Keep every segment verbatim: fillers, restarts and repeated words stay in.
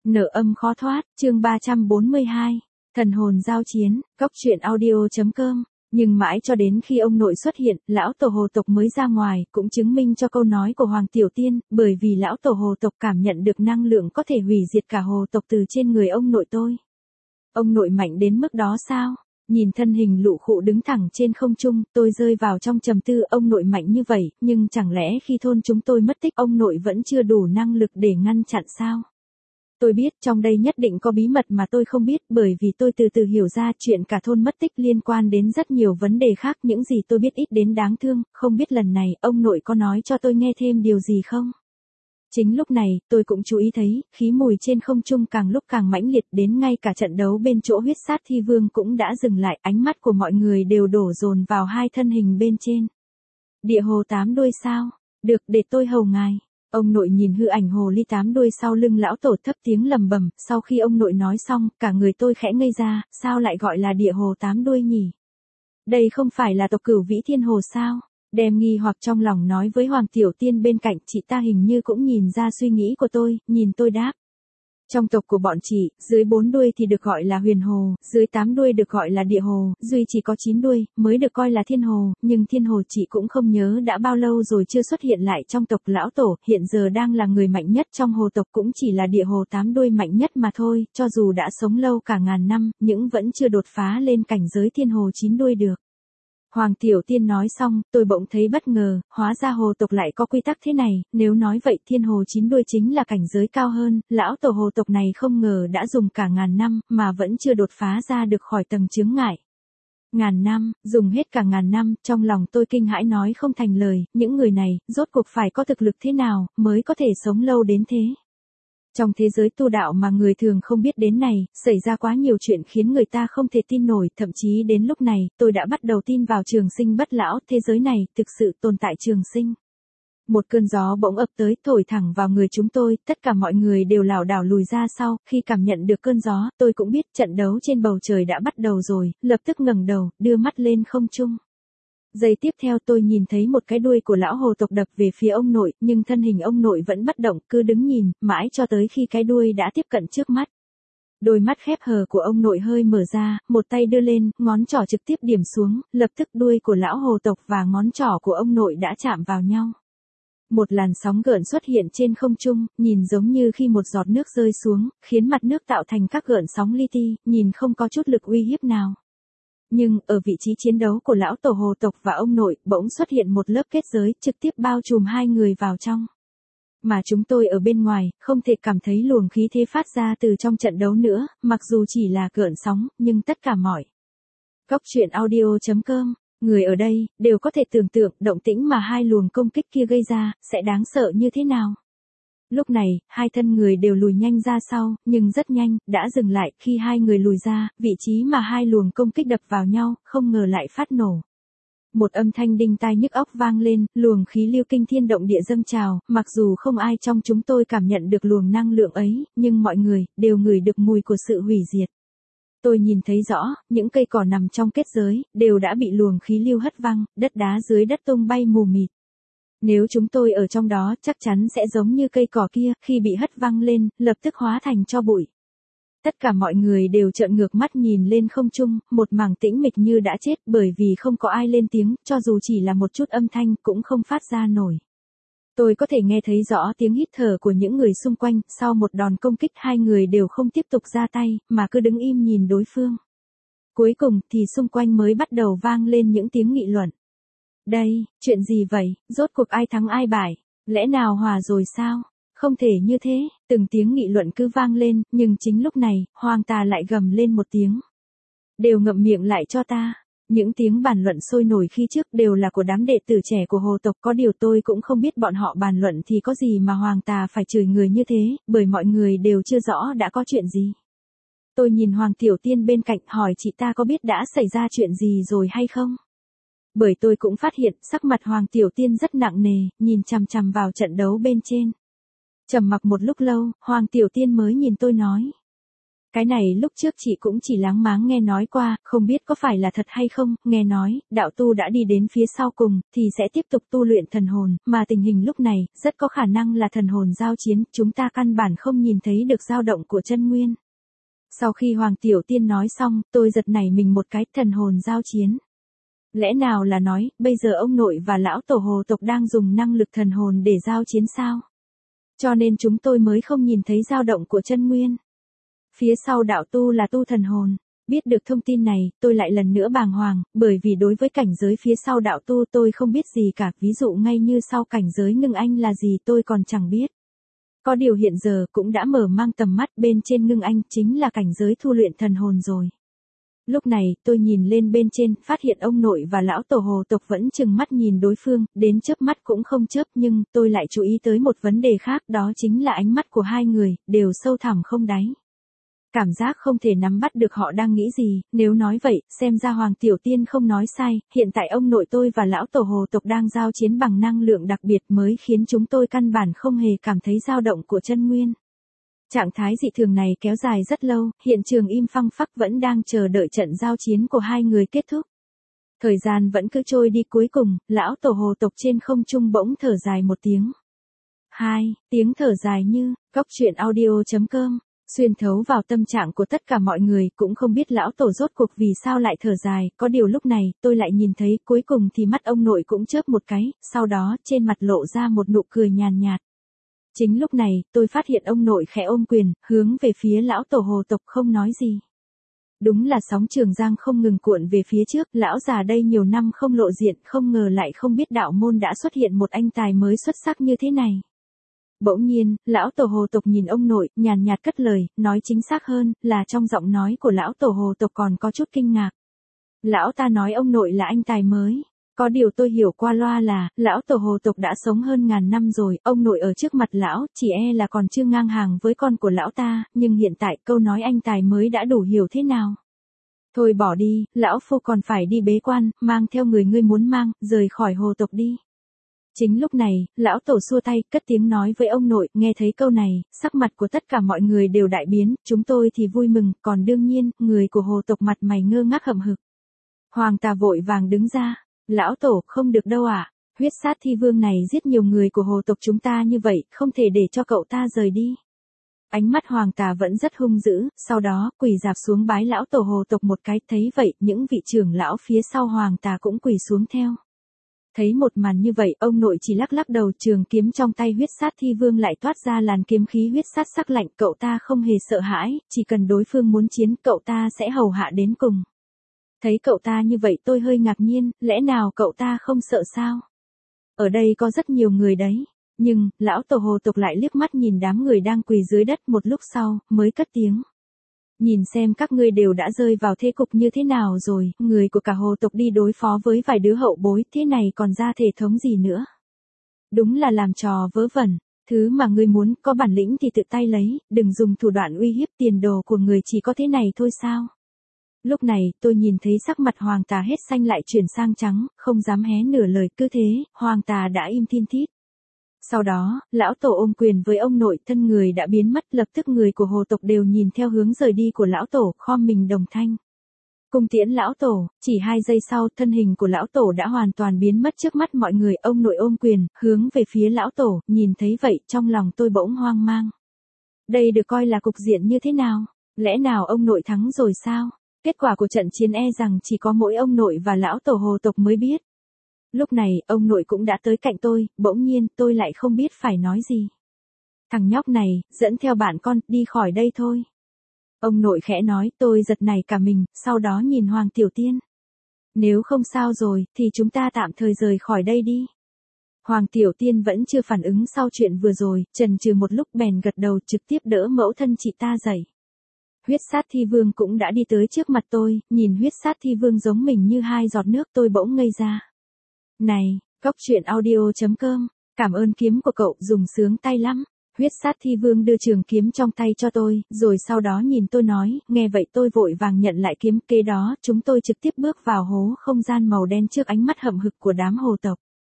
Nợ âm khó thoát, chương ba trăm bốn mươi hai. Thần hồn giao chiến, góc truyện audio chấm com. Nhưng mãi cho đến khi ông nội xuất hiện, lão tổ hồ tộc mới ra ngoài, cũng chứng minh cho câu nói của Hoàng Tiểu Tiên, bởi vì lão tổ hồ tộc cảm nhận được năng lượng có thể hủy diệt cả hồ tộc từ trên người ông nội tôi. Ông nội mạnh đến mức đó sao? Nhìn thân hình lụ khụ đứng thẳng trên không trung, tôi rơi vào trong trầm tư. Ông nội mạnh như vậy, nhưng chẳng lẽ khi thôn chúng tôi mất tích ông nội vẫn chưa đủ năng lực để ngăn chặn sao? Tôi biết trong đây nhất định có bí mật mà tôi không biết, bởi vì tôi từ từ hiểu ra chuyện cả thôn mất tích liên quan đến rất nhiều vấn đề khác, những gì tôi biết ít đến đáng thương. Không biết lần này ông nội có nói cho tôi nghe thêm điều gì không? Chính lúc này, tôi cũng chú ý thấy, khí mùi trên không trung càng lúc càng mãnh liệt, đến ngay cả trận đấu bên chỗ huyết sát thi vương cũng đã dừng lại, ánh mắt của mọi người đều đổ dồn vào hai thân hình bên trên. Địa hồ tám đuôi sao? Được, để tôi hầu ngài. Ông nội nhìn hư ảnh hồ ly tám đuôi sau lưng lão tổ thấp tiếng lầm bầm. Sau khi ông nội nói xong, cả người tôi khẽ ngây ra, sao lại gọi là địa hồ tám đuôi nhỉ? Đây không phải là tộc Cửu Vĩ Thiên Hồ sao? Đem nghi hoặc trong lòng nói với Hoàng Tiểu Tiên bên cạnh, chị ta hình như cũng nhìn ra suy nghĩ của tôi, nhìn tôi đáp. Trong tộc của bọn chị, dưới bốn đuôi thì được gọi là huyền hồ, dưới tám đuôi được gọi là địa hồ, duy chỉ có chín đuôi, mới được coi là thiên hồ, nhưng thiên hồ chị cũng không nhớ đã bao lâu rồi chưa xuất hiện lại trong tộc lão tổ, hiện giờ đang là người mạnh nhất trong hồ tộc, cũng chỉ là địa hồ tám đuôi mạnh nhất mà thôi, cho dù đã sống lâu cả ngàn năm, nhưng vẫn chưa đột phá lên cảnh giới thiên hồ chín đuôi được. Hoàng Tiểu Tiên nói xong, tôi bỗng thấy bất ngờ, hóa ra hồ tộc lại có quy tắc thế này, nếu nói vậy thiên hồ chín đuôi chính là cảnh giới cao hơn, lão tổ hồ tộc này không ngờ đã dùng cả ngàn năm, mà vẫn chưa đột phá ra được khỏi tầng chướng ngại. Ngàn năm, dùng hết cả ngàn năm, trong lòng tôi kinh hãi nói không thành lời, những người này, rốt cuộc phải có thực lực thế nào, mới có thể sống lâu đến thế. Trong thế giới tu đạo mà người thường không biết đến này, xảy ra quá nhiều chuyện khiến người ta không thể tin nổi, thậm chí đến lúc này, tôi đã bắt đầu tin vào trường sinh bất lão, thế giới này, thực sự tồn tại trường sinh. Một cơn gió bỗng ập tới, thổi thẳng vào người chúng tôi, tất cả mọi người đều lảo đảo lùi ra sau, khi cảm nhận được cơn gió, tôi cũng biết trận đấu trên bầu trời đã bắt đầu rồi, lập tức ngẩng đầu, đưa mắt lên không trung. Giây tiếp theo tôi nhìn thấy một cái đuôi của lão hồ tộc đập về phía ông nội, nhưng thân hình ông nội vẫn bất động, cứ đứng nhìn, mãi cho tới khi cái đuôi đã tiếp cận trước mắt. Đôi mắt khép hờ của ông nội hơi mở ra, một tay đưa lên, ngón trỏ trực tiếp điểm xuống, lập tức đuôi của lão hồ tộc và ngón trỏ của ông nội đã chạm vào nhau. Một làn sóng gợn xuất hiện trên không trung, nhìn giống như khi một giọt nước rơi xuống, khiến mặt nước tạo thành các gợn sóng li ti, nhìn không có chút lực uy hiếp nào. Nhưng, ở vị trí chiến đấu của lão tổ hồ tộc và ông nội, bỗng xuất hiện một lớp kết giới, trực tiếp bao trùm hai người vào trong. Mà chúng tôi ở bên ngoài, không thể cảm thấy luồng khí thế phát ra từ trong trận đấu nữa, mặc dù chỉ là gợn sóng, nhưng tất cả mọi. Góc truyện audio chấm com, người ở đây, đều có thể tưởng tượng, động tĩnh mà hai luồng công kích kia gây ra, sẽ đáng sợ như thế nào. Lúc này, hai thân người đều lùi nhanh ra sau, nhưng rất nhanh, đã dừng lại, khi hai người lùi ra, vị trí mà hai luồng công kích đập vào nhau, không ngờ lại phát nổ. Một âm thanh đinh tai nhức óc vang lên, luồng khí lưu kinh thiên động địa dâng trào, mặc dù không ai trong chúng tôi cảm nhận được luồng năng lượng ấy, nhưng mọi người, đều ngửi được mùi của sự hủy diệt. Tôi nhìn thấy rõ, những cây cỏ nằm trong kết giới, đều đã bị luồng khí lưu hất văng, đất đá dưới đất tung bay mù mịt. Nếu chúng tôi ở trong đó, chắc chắn sẽ giống như cây cỏ kia, khi bị hất văng lên, lập tức hóa thành tro bụi. Tất cả mọi người đều trợn ngược mắt nhìn lên không trung, một mảng tĩnh mịch như đã chết, bởi vì không có ai lên tiếng, cho dù chỉ là một chút âm thanh, cũng không phát ra nổi. Tôi có thể nghe thấy rõ tiếng hít thở của những người xung quanh, sau một đòn công kích hai người đều không tiếp tục ra tay, mà cứ đứng im nhìn đối phương. Cuối cùng, thì xung quanh mới bắt đầu vang lên những tiếng nghị luận. Đây, chuyện gì vậy, rốt cuộc ai thắng ai bại, lẽ nào hòa rồi sao? Không thể như thế, từng tiếng nghị luận cứ vang lên, nhưng chính lúc này, Hoàng Tà lại gầm lên một tiếng. Đều ngậm miệng lại cho ta. Những tiếng bàn luận sôi nổi khi trước đều là của đám đệ tử trẻ của hồ tộc, có điều tôi cũng không biết bọn họ bàn luận thì có gì mà Hoàng Tà phải chửi người như thế, bởi mọi người đều chưa rõ đã có chuyện gì. Tôi nhìn Hoàng Tiểu Tiên bên cạnh hỏi chị ta có biết đã xảy ra chuyện gì rồi hay không? Bởi tôi cũng phát hiện sắc mặt Hoàng Tiểu Tiên rất nặng nề, nhìn chằm chằm vào trận đấu bên trên. Trầm mặc một lúc lâu, Hoàng Tiểu Tiên mới nhìn tôi nói. Cái này lúc trước chị cũng chỉ láng máng nghe nói qua, không biết có phải là thật hay không, nghe nói, đạo tu đã đi đến phía sau cùng, thì sẽ tiếp tục tu luyện thần hồn, mà tình hình lúc này, rất có khả năng là thần hồn giao chiến, chúng ta căn bản không nhìn thấy được dao động của chân nguyên. Sau khi Hoàng Tiểu Tiên nói xong, tôi giật nảy mình một cái, thần hồn giao chiến. Lẽ nào là nói, bây giờ ông nội và lão tổ hồ tộc đang dùng năng lực thần hồn để giao chiến sao? Cho nên chúng tôi mới không nhìn thấy dao động của chân nguyên. Phía sau đạo tu là tu thần hồn. Biết được thông tin này, tôi lại lần nữa bàng hoàng, bởi vì đối với cảnh giới phía sau đạo tu tôi không biết gì cả, ví dụ ngay như sau cảnh giới ngưng anh là gì tôi còn chẳng biết. Có điều hiện giờ cũng đã mở mang tầm mắt, bên trên ngưng anh chính là cảnh giới thu luyện thần hồn rồi. Lúc này, tôi nhìn lên bên trên, phát hiện ông nội và lão tổ hồ tộc vẫn chừng mắt nhìn đối phương, đến chớp mắt cũng không chớp, nhưng tôi lại chú ý tới một vấn đề khác, đó chính là ánh mắt của hai người, đều sâu thẳm không đáy. Cảm giác không thể nắm bắt được họ đang nghĩ gì, nếu nói vậy, xem ra Hoàng Tiểu Tiên không nói sai, hiện tại ông nội tôi và lão tổ hồ tộc đang giao chiến bằng năng lượng đặc biệt mới khiến chúng tôi căn bản không hề cảm thấy dao động của chân nguyên. Trạng thái dị thường này kéo dài rất lâu, hiện trường im phăng phắc vẫn đang chờ đợi trận giao chiến của hai người kết thúc. Thời gian vẫn cứ trôi đi, cuối cùng, lão tổ hồ tộc trên không trung bỗng thở dài một tiếng. Hai, tiếng thở dài như, cóc truyện audio chấm com. Xuyên thấu vào tâm trạng của tất cả mọi người, cũng không biết lão tổ rốt cuộc vì sao lại thở dài, có điều lúc này, tôi lại nhìn thấy, cuối cùng thì mắt ông nội cũng chớp một cái, sau đó, trên mặt lộ ra một nụ cười nhàn nhạt. Chính lúc này, tôi phát hiện ông nội khẽ ôm quyền, hướng về phía lão tổ hồ tộc không nói gì. Đúng là sóng Trường Giang không ngừng cuộn về phía trước, lão già đây nhiều năm không lộ diện, không ngờ lại không biết đạo môn đã xuất hiện một anh tài mới xuất sắc như thế này. Bỗng nhiên, lão tổ hồ tộc nhìn ông nội, nhàn nhạt cất lời, nói chính xác hơn, là trong giọng nói của lão tổ hồ tộc còn có chút kinh ngạc. Lão ta nói ông nội là anh tài mới. Có điều tôi hiểu qua loa là, lão tổ hồ tộc đã sống hơn ngàn năm rồi, ông nội ở trước mặt lão, chỉ e là còn chưa ngang hàng với con của lão ta, nhưng hiện tại câu nói anh tài mới đã đủ hiểu thế nào. Thôi bỏ đi, lão phu còn phải đi bế quan, mang theo người ngươi muốn mang, rời khỏi hồ tộc đi. Chính lúc này, lão tổ xua tay, cất tiếng nói với ông nội, nghe thấy câu này, sắc mặt của tất cả mọi người đều đại biến, chúng tôi thì vui mừng, còn đương nhiên, người của hồ tộc mặt mày ngơ ngác hậm hực. Hoàng Tà vội vàng đứng ra, lão tổ, không được đâu ạ, à? Huyết sát thi vương này giết nhiều người của hồ tộc chúng ta như vậy, không thể để cho cậu ta rời đi. Ánh mắt Hoàng Tà vẫn rất hung dữ, sau đó, quỳ dạp xuống bái lão tổ hồ tộc một cái, thấy vậy, những vị trưởng lão phía sau Hoàng Tà cũng quỳ xuống theo. Thấy một màn như vậy, ông nội chỉ lắc lắc đầu, trường kiếm trong tay huyết sát thi vương lại toát ra làn kiếm khí huyết sát sắc lạnh, cậu ta không hề sợ hãi, chỉ cần đối phương muốn chiến, cậu ta sẽ hầu hạ đến cùng. Thấy cậu ta như vậy tôi hơi ngạc nhiên, lẽ nào cậu ta không sợ sao? Ở đây có rất nhiều người đấy, nhưng, lão tổ hồ tộc lại liếc mắt nhìn đám người đang quỳ dưới đất một lúc sau, mới cất tiếng. Nhìn xem các ngươi đều đã rơi vào thế cục như thế nào rồi, người của cả hồ tộc đi đối phó với vài đứa hậu bối, thế này còn ra thể thống gì nữa. Đúng là làm trò vớ vẩn, thứ mà ngươi muốn, có bản lĩnh thì tự tay lấy, đừng dùng thủ đoạn uy hiếp, tiền đồ của người chỉ có thế này thôi sao. Lúc này, tôi nhìn thấy sắc mặt Hoàng Tà hết xanh lại chuyển sang trắng, không dám hé nửa lời, cứ thế, Hoàng Tà đã im thiên thít. Sau đó, lão tổ ôm quyền với ông nội, thân người đã biến mất, lập tức người của hồ tộc đều nhìn theo hướng rời đi của lão tổ, khom mình đồng thanh. Cung tiễn lão tổ, chỉ hai giây sau, thân hình của lão tổ đã hoàn toàn biến mất trước mắt mọi người, ông nội ôm quyền, hướng về phía lão tổ, nhìn thấy vậy, trong lòng tôi bỗng hoang mang. Đây được coi là cục diện như thế nào? Lẽ nào ông nội thắng rồi sao? Kết quả của trận chiến e rằng chỉ có mỗi ông nội và lão tổ hồ tộc mới biết. Lúc này, ông nội cũng đã tới cạnh tôi, bỗng nhiên, tôi lại không biết phải nói gì. Thằng nhóc này, dẫn theo bạn con, đi khỏi đây thôi. Ông nội khẽ nói, tôi giật nảy cả mình, sau đó nhìn Hoàng Tiểu Tiên. Nếu không sao rồi, thì chúng ta tạm thời rời khỏi đây đi. Hoàng Tiểu Tiên vẫn chưa phản ứng sau chuyện vừa rồi, chần chừ một lúc bèn gật đầu trực tiếp đỡ mẫu thân chị ta dậy. Huyết sát thi vương cũng đã đi tới trước mặt tôi, nhìn huyết sát thi vương giống mình như hai giọt nước, tôi bỗng ngây ra. Này, cóc truyện audio chấm com, cảm ơn kiếm của cậu, dùng sướng tay lắm. Huyết sát thi vương đưa trường kiếm trong tay cho tôi, rồi sau đó nhìn tôi nói, nghe vậy tôi vội vàng nhận lại kiếm, kế đó, chúng tôi trực tiếp bước vào hố không gian màu đen trước ánh mắt hậm hực của đám hồ tộc.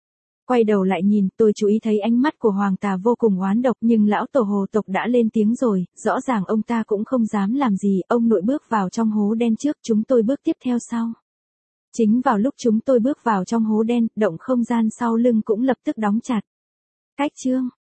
Quay đầu lại nhìn, tôi chú ý thấy ánh mắt của Hoàng Tà vô cùng oán độc, nhưng lão tổ hồ tộc đã lên tiếng rồi, rõ ràng ông ta cũng không dám làm gì, ông nội bước vào trong hố đen trước, chúng tôi bước tiếp theo sau. Chính vào lúc chúng tôi bước vào trong hố đen, động không gian sau lưng cũng lập tức đóng chặt. Cách chương